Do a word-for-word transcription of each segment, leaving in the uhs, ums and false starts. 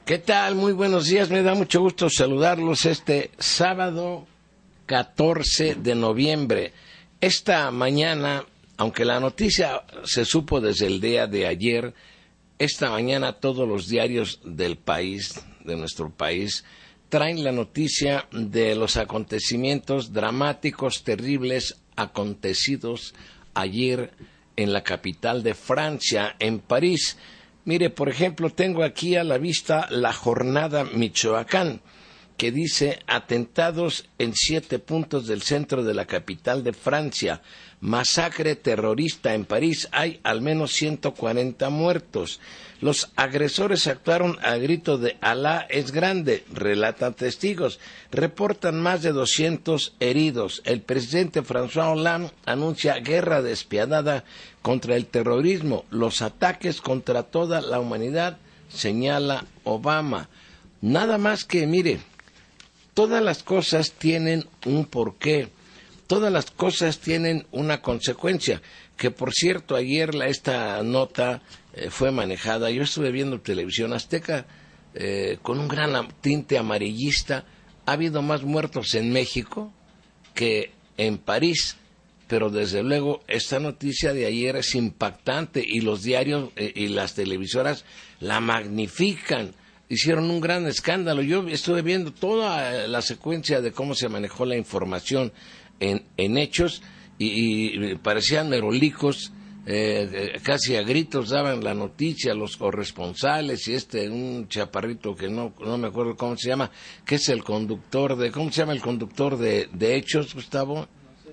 ¿Qué tal? Muy buenos días, me da mucho gusto saludarlos este sábado catorce de noviembre. Esta mañana, aunque la noticia se supo desde el día de ayer, esta mañana todos los diarios del país, de nuestro país, traen la noticia de los acontecimientos dramáticos, terribles, acontecidos ayer en la capital de Francia, en París. Mire, por ejemplo, tengo aquí a la vista La Jornada Michoacán, que dice atentados en siete puntos del centro de la capital de Francia, masacre terrorista en París, hay al menos ciento cuarenta muertos. Los agresores actuaron al grito de Alá es grande, relatan testigos, reportan más de doscientos heridos. El presidente François Hollande anuncia guerra despiadada contra el terrorismo, los ataques contra toda la humanidad, señala Obama. Nada más que, mire, todas las cosas tienen un porqué, todas las cosas tienen una consecuencia, que por cierto ayer la, esta nota eh, fue manejada, yo estuve viendo Televisión Azteca eh, con un gran tinte amarillista. Ha habido más muertos en México que en París, pero desde luego esta noticia de ayer es impactante y los diarios eh, y las televisoras la magnifican. Hicieron un gran escándalo. Yo estuve viendo toda la secuencia de cómo se manejó la información en, en hechos y, y parecían merolicos, eh, casi a gritos daban la noticia los corresponsales y este, un chaparrito que no, no me acuerdo cómo se llama, que es el conductor de, ¿cómo se llama el conductor de, de hechos, Gustavo?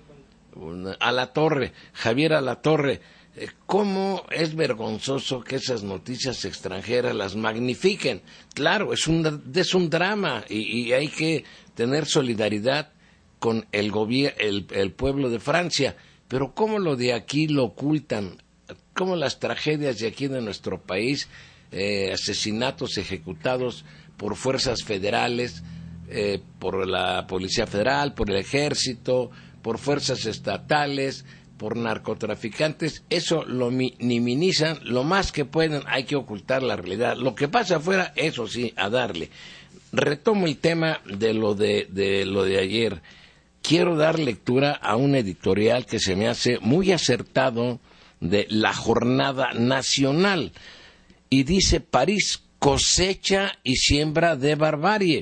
Alatorre, Javier Alatorre. ¿Cómo es vergonzoso que esas noticias extranjeras las magnifiquen? Claro, es un, es un drama y, y hay que tener solidaridad con el, gobier- el, el pueblo de Francia, pero ¿cómo lo de aquí lo ocultan? ¿Cómo las tragedias de aquí de nuestro país, eh, asesinatos ejecutados por fuerzas federales, eh, por la Policía Federal, por el Ejército, por fuerzas estatales, por narcotraficantes, eso lo minimizan lo más que pueden, hay que ocultar la realidad. Lo que pasa afuera, eso sí, a darle. Retomo el tema de lo de, de lo de ayer. Quiero dar lectura a un editorial que se me hace muy acertado de La Jornada Nacional y dice: París, cosecha y siembra de barbarie.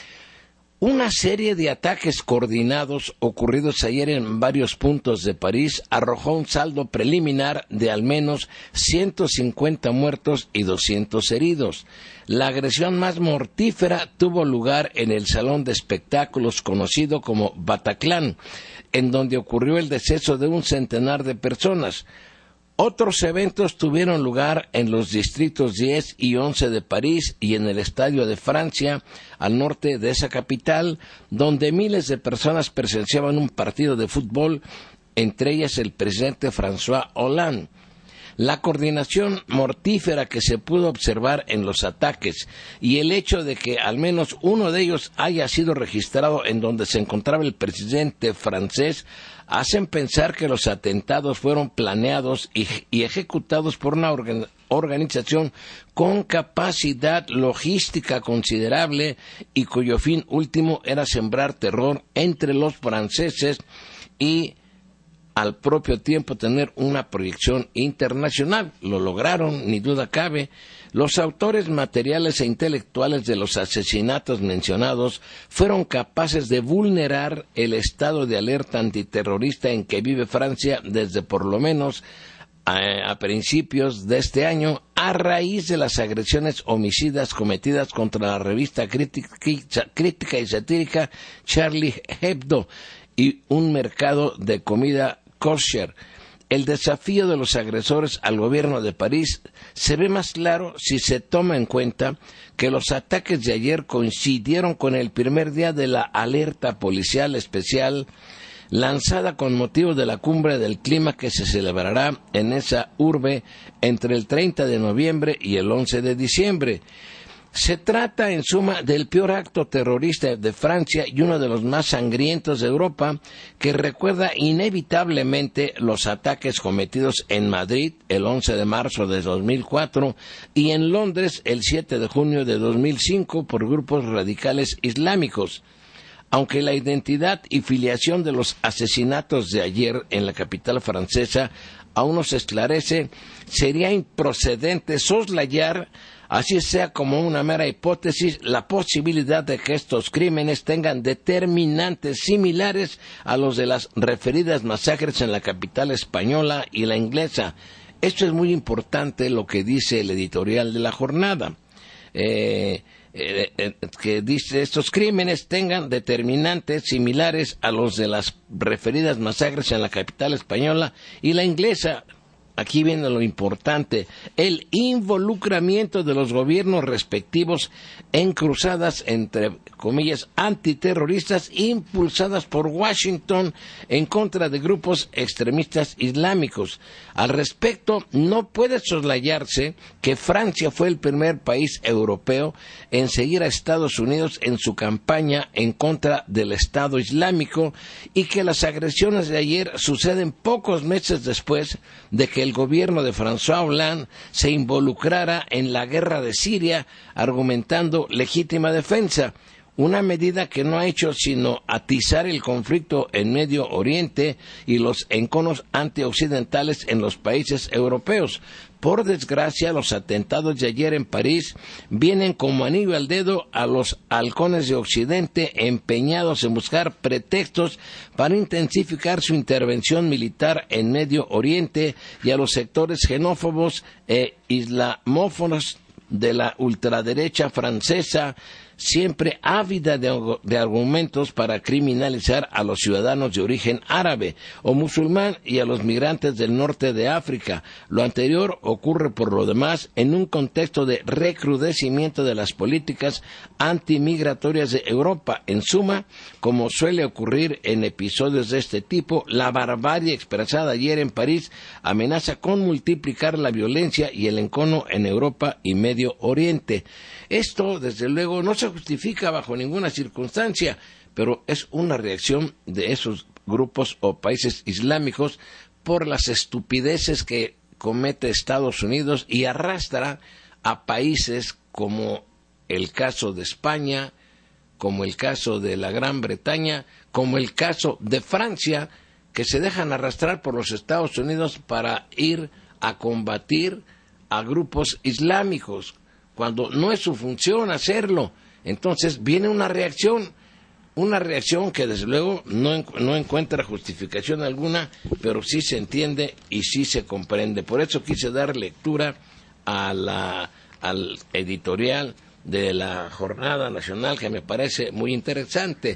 Una serie de ataques coordinados ocurridos ayer en varios puntos de París arrojó un saldo preliminar de al menos ciento cincuenta muertos y doscientos heridos. La agresión más mortífera tuvo lugar en el salón de espectáculos conocido como Bataclan, en donde ocurrió el deceso de un centenar de personas. Otros eventos tuvieron lugar en los distritos diez y once de París y en el Estadio de Francia, al norte de esa capital, donde miles de personas presenciaban un partido de fútbol, entre ellas el presidente François Hollande. La coordinación mortífera que se pudo observar en los ataques y el hecho de que al menos uno de ellos haya sido registrado en donde se encontraba el presidente francés hacen pensar que los atentados fueron planeados y, y ejecutados por una organ, organización con capacidad logística considerable y cuyo fin último era sembrar terror entre los franceses y al propio tiempo tener una proyección internacional. Lo lograron, ni duda cabe. Los autores materiales e intelectuales de los asesinatos mencionados fueron capaces de vulnerar el estado de alerta antiterrorista en que vive Francia desde por lo menos a, a principios de este año, a raíz de las agresiones homicidas cometidas contra la revista crítica, crítica y satírica Charlie Hebdo y un mercado de comida kosher. El desafío de los agresores al gobierno de París se ve más claro si se toma en cuenta que los ataques de ayer coincidieron con el primer día de la alerta policial especial lanzada con motivo de la cumbre del clima que se celebrará en esa urbe entre el treinta de noviembre y el once de diciembre. Se trata, en suma, del peor acto terrorista de Francia y uno de los más sangrientos de Europa, que recuerda inevitablemente los ataques cometidos en Madrid el once de marzo de dos mil cuatro y en Londres el siete de junio de dos mil cinco por grupos radicales islámicos. Aunque la identidad y filiación de los asesinatos de ayer en la capital francesa aún no se esclarece, sería improcedente soslayar, así sea como una mera hipótesis, la posibilidad de que estos crímenes tengan determinantes similares a los de las referidas masacres en la capital española y la inglesa. Esto es muy importante lo que dice el editorial de la jornada. Eh, eh, eh, que dice estos crímenes tengan determinantes similares a los de las referidas masacres en la capital española y la inglesa. Aquí viene lo importante, el involucramiento de los gobiernos respectivos en cruzadas, entre comillas, antiterroristas impulsadas por Washington en contra de grupos extremistas islámicos. Al respecto, no puede soslayarse que Francia fue el primer país europeo en seguir a Estados Unidos en su campaña en contra del Estado Islámico y que las agresiones de ayer suceden pocos meses después de que el el gobierno de François Hollande se involucrara en la guerra de Siria, argumentando legítima defensa, una medida que no ha hecho sino atizar el conflicto en Medio Oriente y los enconos antioccidentales en los países europeos. Por desgracia, los atentados de ayer en París vienen como anillo al dedo a los halcones de Occidente empeñados en buscar pretextos para intensificar su intervención militar en Medio Oriente y a los sectores xenófobos e islamófonos de la ultraderecha francesa, siempre ávida de, de argumentos para criminalizar a los ciudadanos de origen árabe o musulmán y a los migrantes del norte de África. Lo anterior ocurre, por lo demás, en un contexto de recrudecimiento de las políticas antimigratorias de Europa. En suma, como suele ocurrir en episodios de este tipo, la barbarie expresada ayer en París amenaza con multiplicar la violencia y el encono en Europa y Medio Oriente. Esto, desde luego, no se justifica bajo ninguna circunstancia, pero es una reacción de esos grupos o países islámicos por las estupideces que comete Estados Unidos y arrastra a países como el caso de España, como el caso de la Gran Bretaña, como el caso de Francia, que se dejan arrastrar por los Estados Unidos para ir a combatir a grupos islámicos, cuando no es su función hacerlo. Entonces viene una reacción, una reacción que desde luego no, no encuentra justificación alguna, pero sí se entiende y sí se comprende. Por eso quise dar lectura a la, al editorial de la Jornada Nacional, que me parece muy interesante.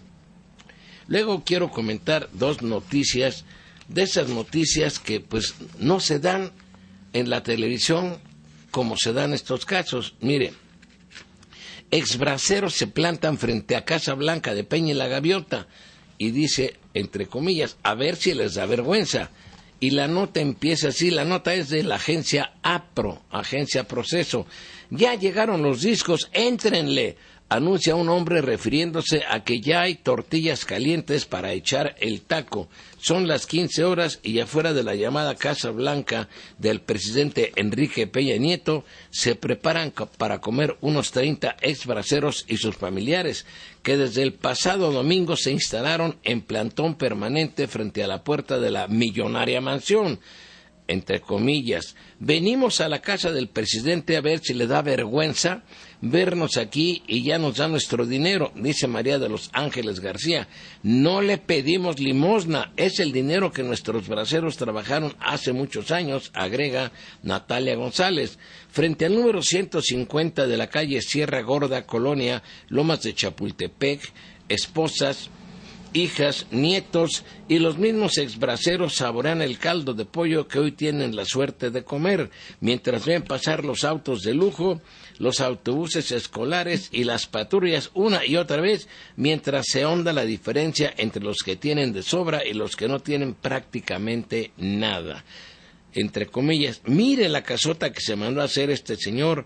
Luego quiero comentar dos noticias, de esas noticias que pues no se dan en la televisión como se dan estos casos. Mire, exbraceros se plantan frente a Casa Blanca de Peña y la Gaviota y dice, entre comillas, a ver si les da vergüenza. Y la nota empieza así, la nota es de la agencia APRO, Agencia Proceso. Ya llegaron los discos, éntrenle, anuncia un hombre refiriéndose a que ya hay tortillas calientes para echar el taco. Son las quince horas y afuera de la llamada Casa Blanca del presidente Enrique Peña Nieto se preparan para comer unos treinta exbraceros y sus familiares, que desde el pasado domingo se instalaron en plantón permanente frente a la puerta de la millonaria mansión. Entre comillas, venimos a la casa del presidente a ver si le da vergüenza vernos aquí y ya nos da nuestro dinero, dice María de los Ángeles García. No le pedimos limosna, es el dinero que nuestros braceros trabajaron hace muchos años, agrega Natalia González. Frente al número ciento cincuenta de la calle Sierra Gorda, Colonia, Lomas de Chapultepec, esposas, hijas, nietos y los mismos exbraceros saborean el caldo de pollo que hoy tienen la suerte de comer, mientras ven pasar los autos de lujo, los autobuses escolares y las patrullas una y otra vez, mientras se honda la diferencia entre los que tienen de sobra y los que no tienen prácticamente nada. Entre comillas, mire la casota que se mandó a hacer este señor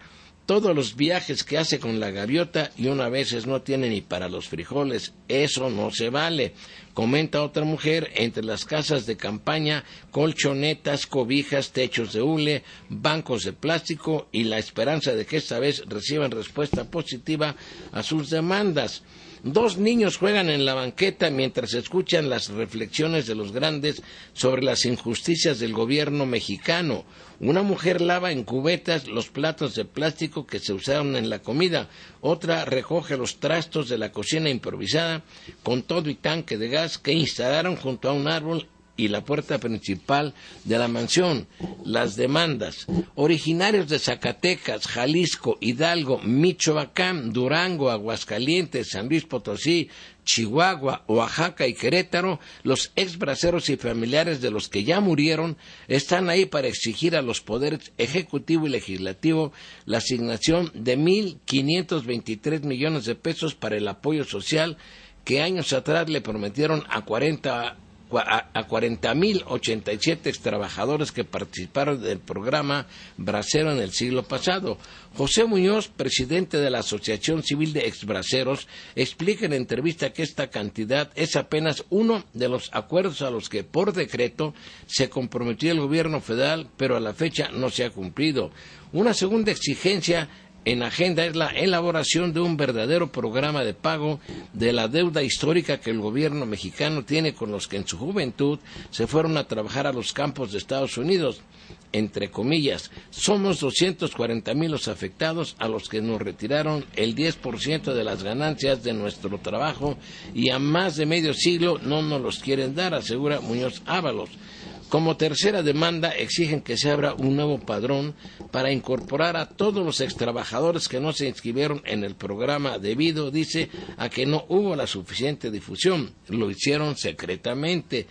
todos los viajes que hace con la gaviota y una veces no tiene ni para los frijoles. Eso no se vale. Comenta otra mujer, entre las casas de campaña, colchonetas, cobijas, techos de hule, bancos de plástico y la esperanza de que esta vez reciban respuesta positiva a sus demandas. Dos niños juegan en la banqueta mientras escuchan las reflexiones de los grandes sobre las injusticias del gobierno mexicano. Una mujer lava en cubetas los platos de plástico que se usaron en la comida. Otra recoge los trastos de la cocina improvisada con todo y tanque de gas que instalaron junto a un árbol y la puerta principal de la mansión. Las demandas. Originarios de Zacatecas, Jalisco, Hidalgo, Michoacán, Durango, Aguascalientes, San Luis Potosí, Chihuahua, Oaxaca y Querétaro, los exbraceros y familiares de los que ya murieron están ahí para exigir a los poderes ejecutivo y legislativo la asignación de mil quinientos veintitrés millones de pesos para el apoyo social que años atrás le prometieron a cuarenta a cuarenta mil ochenta y siete trabajadores que participaron del programa Bracero en el siglo pasado. José Muñoz, presidente de la Asociación Civil de Exbraceros, explica en entrevista que esta cantidad es apenas uno de los acuerdos a los que por decreto se comprometió el gobierno federal, pero a la fecha no se ha cumplido. Una segunda exigencia en agenda es la elaboración de un verdadero programa de pago de la deuda histórica que el gobierno mexicano tiene con los que en su juventud se fueron a trabajar a los campos de Estados Unidos. Entre comillas, somos doscientos cuarenta mil los afectados a los que nos retiraron el diez por ciento de las ganancias de nuestro trabajo y a más de medio siglo no nos los quieren dar, asegura Muñoz Ábalos. Como tercera demanda, exigen que se abra un nuevo padrón para incorporar a todos los extrabajadores que no se inscribieron en el programa debido, dice, a que no hubo la suficiente difusión. Lo hicieron secretamente.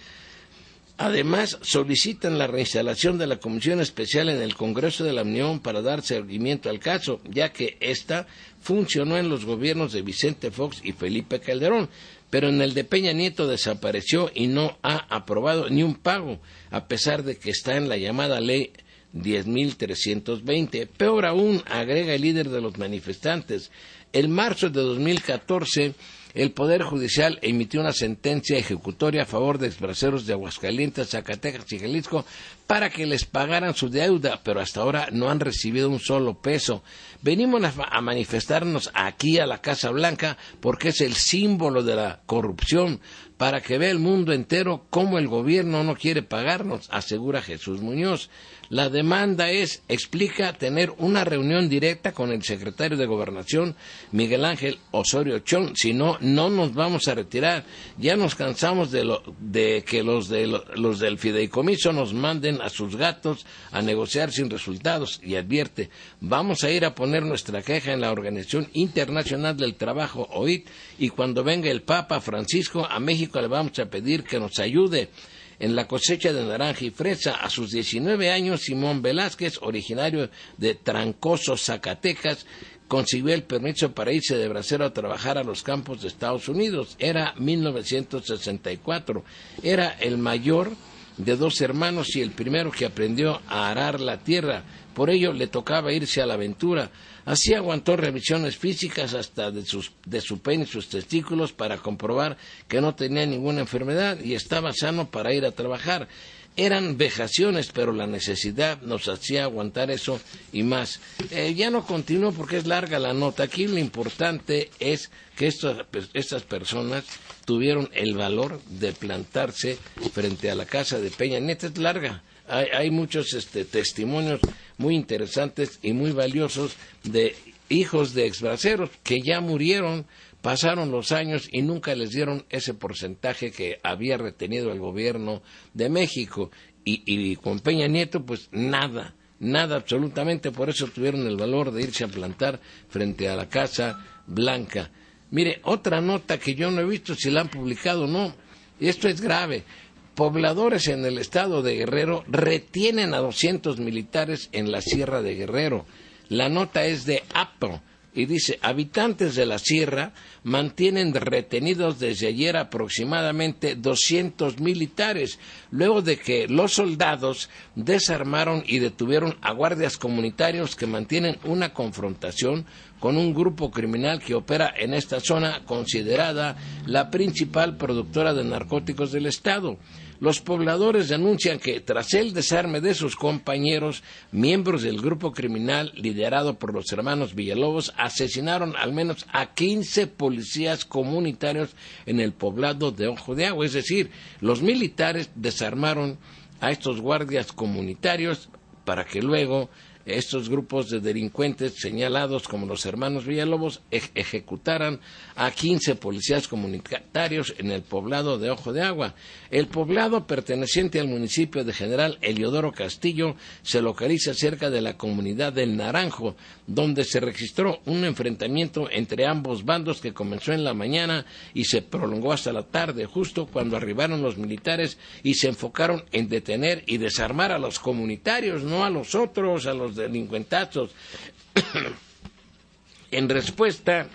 Además, solicitan la reinstalación de la Comisión Especial en el Congreso de la Unión para dar seguimiento al caso, ya que ésta funcionó en los gobiernos de Vicente Fox y Felipe Calderón, pero en el de Peña Nieto desapareció y no ha aprobado ni un pago, a pesar de que está en la llamada Ley diez mil trescientos veinte. Peor aún, agrega el líder de los manifestantes, en marzo de dos mil catorce, el Poder Judicial emitió una sentencia ejecutoria a favor de exbraceros de Aguascalientes, Zacatecas y Jalisco para que les pagaran su deuda, pero hasta ahora no han recibido un solo peso. Venimos a manifestarnos aquí a la Casa Blanca porque es el símbolo de la corrupción, para que vea el mundo entero cómo el gobierno no quiere pagarnos, asegura Jesús Muñoz. La demanda es, explica, tener una reunión directa con el secretario de Gobernación, Miguel Ángel Osorio Chong, si no, no nos vamos a retirar. Ya nos cansamos de, lo, de que los, de lo, los del fideicomiso nos manden a sus gatos a negociar sin resultados, y advierte, vamos a ir a poner nuestra queja en la Organización Internacional del Trabajo, O I T, y cuando venga el Papa Francisco a México le vamos a pedir que nos ayude en la cosecha de naranja y fresa. A sus diecinueve años, Simón Velázquez, originario de Trancoso, Zacatecas, consiguió el permiso para irse de bracero a trabajar a los campos de Estados Unidos. Era mil novecientos sesenta y cuatro. Era el mayor de dos hermanos y el primero que aprendió a arar la tierra. Por ello le tocaba irse a la aventura. Así aguantó revisiones físicas hasta de, sus, de su pene y sus testículos para comprobar que no tenía ninguna enfermedad y estaba sano para ir a trabajar. Eran vejaciones, pero la necesidad nos hacía aguantar eso y más. Eh, ya no continúo porque es larga la nota. Aquí lo importante es que estos, estas personas tuvieron el valor de plantarse frente a la casa de Peña Nieto. Es larga. Hay, hay muchos este, testimonios muy interesantes y muy valiosos de hijos de exbraceros que ya murieron, pasaron los años y nunca les dieron ese porcentaje que había retenido el gobierno de México. Y, y con Peña Nieto, pues nada, nada absolutamente. Por eso tuvieron el valor de irse a plantar frente a la Casa Blanca. Mire, otra nota que yo no he visto si la han publicado o no, y esto es grave. Pobladores en el estado de Guerrero retienen a doscientos militares en la Sierra de Guerrero. La nota es de A P O, y dice, habitantes de la sierra mantienen retenidos desde ayer aproximadamente doscientos militares, luego de que los soldados desarmaron y detuvieron a guardias comunitarios que mantienen una confrontación con un grupo criminal que opera en esta zona considerada la principal productora de narcóticos del estado. Los pobladores denuncian que tras el desarme de sus compañeros, miembros del grupo criminal liderado por los hermanos Villalobos asesinaron al menos a quince policías comunitarios en el poblado de Ojo de Agua. Es decir, los militares desarmaron a estos guardias comunitarios para que luego estos grupos de delincuentes señalados como los hermanos Villalobos ej- ejecutaran a quince policías comunitarios en el poblado de Ojo de Agua. El poblado, perteneciente al municipio de General Eliodoro Castillo, se localiza cerca de la comunidad del Naranjo, donde se registró un enfrentamiento entre ambos bandos que comenzó en la mañana y se prolongó hasta la tarde, justo cuando arribaron los militares y se enfocaron en detener y desarmar a los comunitarios, no a los otros, a los delincuentazos. En respuesta,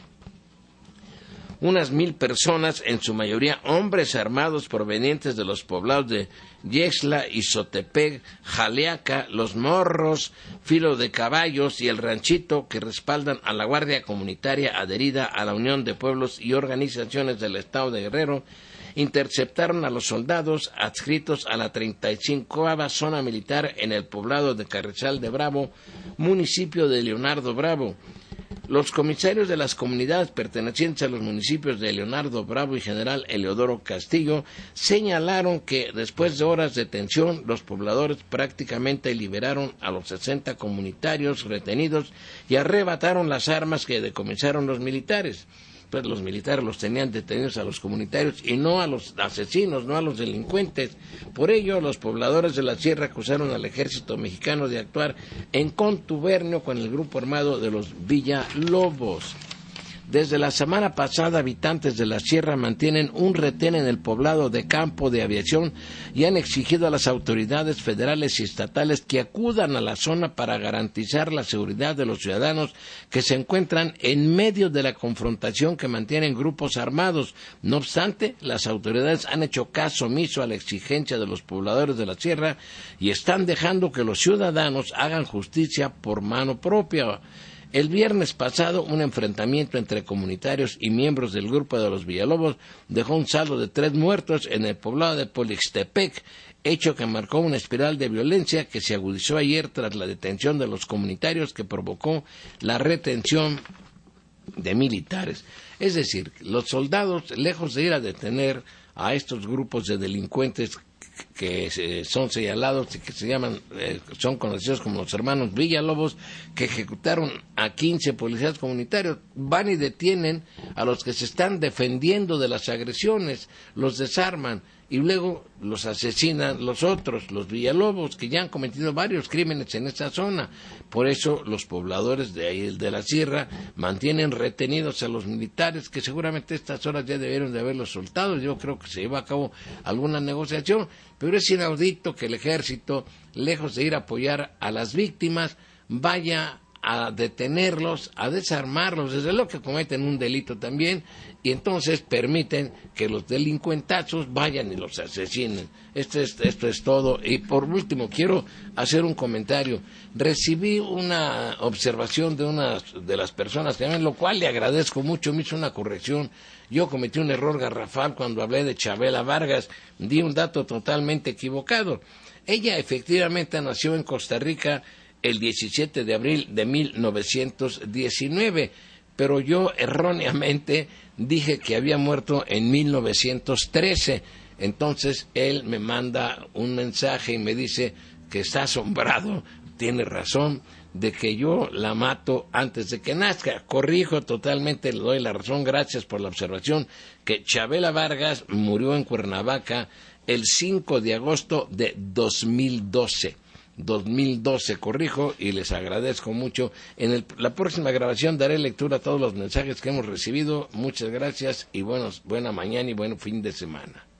unas mil personas, en su mayoría hombres armados provenientes de los poblados de Yexla, Izotepec, Jaleaca, Los Morros, Filo de Caballos y El Ranchito, que respaldan a la Guardia Comunitaria adherida a la Unión de Pueblos y Organizaciones del Estado de Guerrero, interceptaron a los soldados adscritos a la treinta y cincoava zona militar en el poblado de Carrizal de Bravo, municipio de Leonardo Bravo. Los comisarios de las comunidades pertenecientes a los municipios de Leonardo Bravo y General Eliodoro Castillo señalaron que después de horas de tensión, los pobladores prácticamente liberaron a los sesenta comunitarios retenidos y arrebataron las armas que decomisaron los militares. Pues los militares los tenían detenidos a los comunitarios y no a los asesinos, no a los delincuentes. Por ello, los pobladores de la sierra acusaron al ejército mexicano de actuar en contubernio con el grupo armado de los Villalobos. Desde la semana pasada, habitantes de la sierra mantienen un retén en el poblado de Campo de Aviación y han exigido a las autoridades federales y estatales que acudan a la zona para garantizar la seguridad de los ciudadanos que se encuentran en medio de la confrontación que mantienen grupos armados. No obstante, las autoridades han hecho caso omiso a la exigencia de los pobladores de la sierra y están dejando que los ciudadanos hagan justicia por mano propia. El viernes pasado, un enfrentamiento entre comunitarios y miembros del grupo de los Villalobos dejó un saldo de tres muertos en el poblado de Polixtepec, hecho que marcó una espiral de violencia que se agudizó ayer tras la detención de los comunitarios que provocó la retención de militares. Es decir, los soldados, lejos de ir a detener a estos grupos de delincuentes que son señalados y que se llaman, eh, son conocidos como los hermanos Villalobos, que ejecutaron a quince policías comunitarios, van y detienen a los que se están defendiendo de las agresiones, los desarman y luego los asesinan los otros, los Villalobos, que ya han cometido varios crímenes en esa zona. Por eso los pobladores de ahí de la sierra mantienen retenidos a los militares, que seguramente a estas horas ya debieron de haberlos soltado. Yo creo que se lleva a cabo alguna negociación, pero es inaudito que el ejército, lejos de ir a apoyar a las víctimas, vaya a detenerlos, a desarmarlos, desde luego que cometen un delito también, y entonces permiten que los delincuentazos vayan y los asesinen. Esto es, esto es todo. Y por último, quiero hacer un comentario. Recibí una observación de una de las personas que llaman, lo cual le agradezco mucho, me hizo una corrección. Yo cometí un error garrafal cuando hablé de Chabela Vargas, di un dato totalmente equivocado. Ella efectivamente nació en Costa Rica el diecisiete de abril de mil novecientos diecinueve, pero yo erróneamente dije que había muerto en mil novecientos trece. Entonces él me manda un mensaje y me dice que está asombrado, tiene razón, de que yo la mato antes de que nazca. Corrijo totalmente, le doy la razón, gracias por la observación, que Chabela Vargas murió en Cuernavaca el cinco de agosto de dos mil doce. dos mil doce, corrijo, y les agradezco mucho. En el, la próxima grabación daré lectura a todos los mensajes que hemos recibido. Muchas gracias y buenos, buena mañana y buen fin de semana.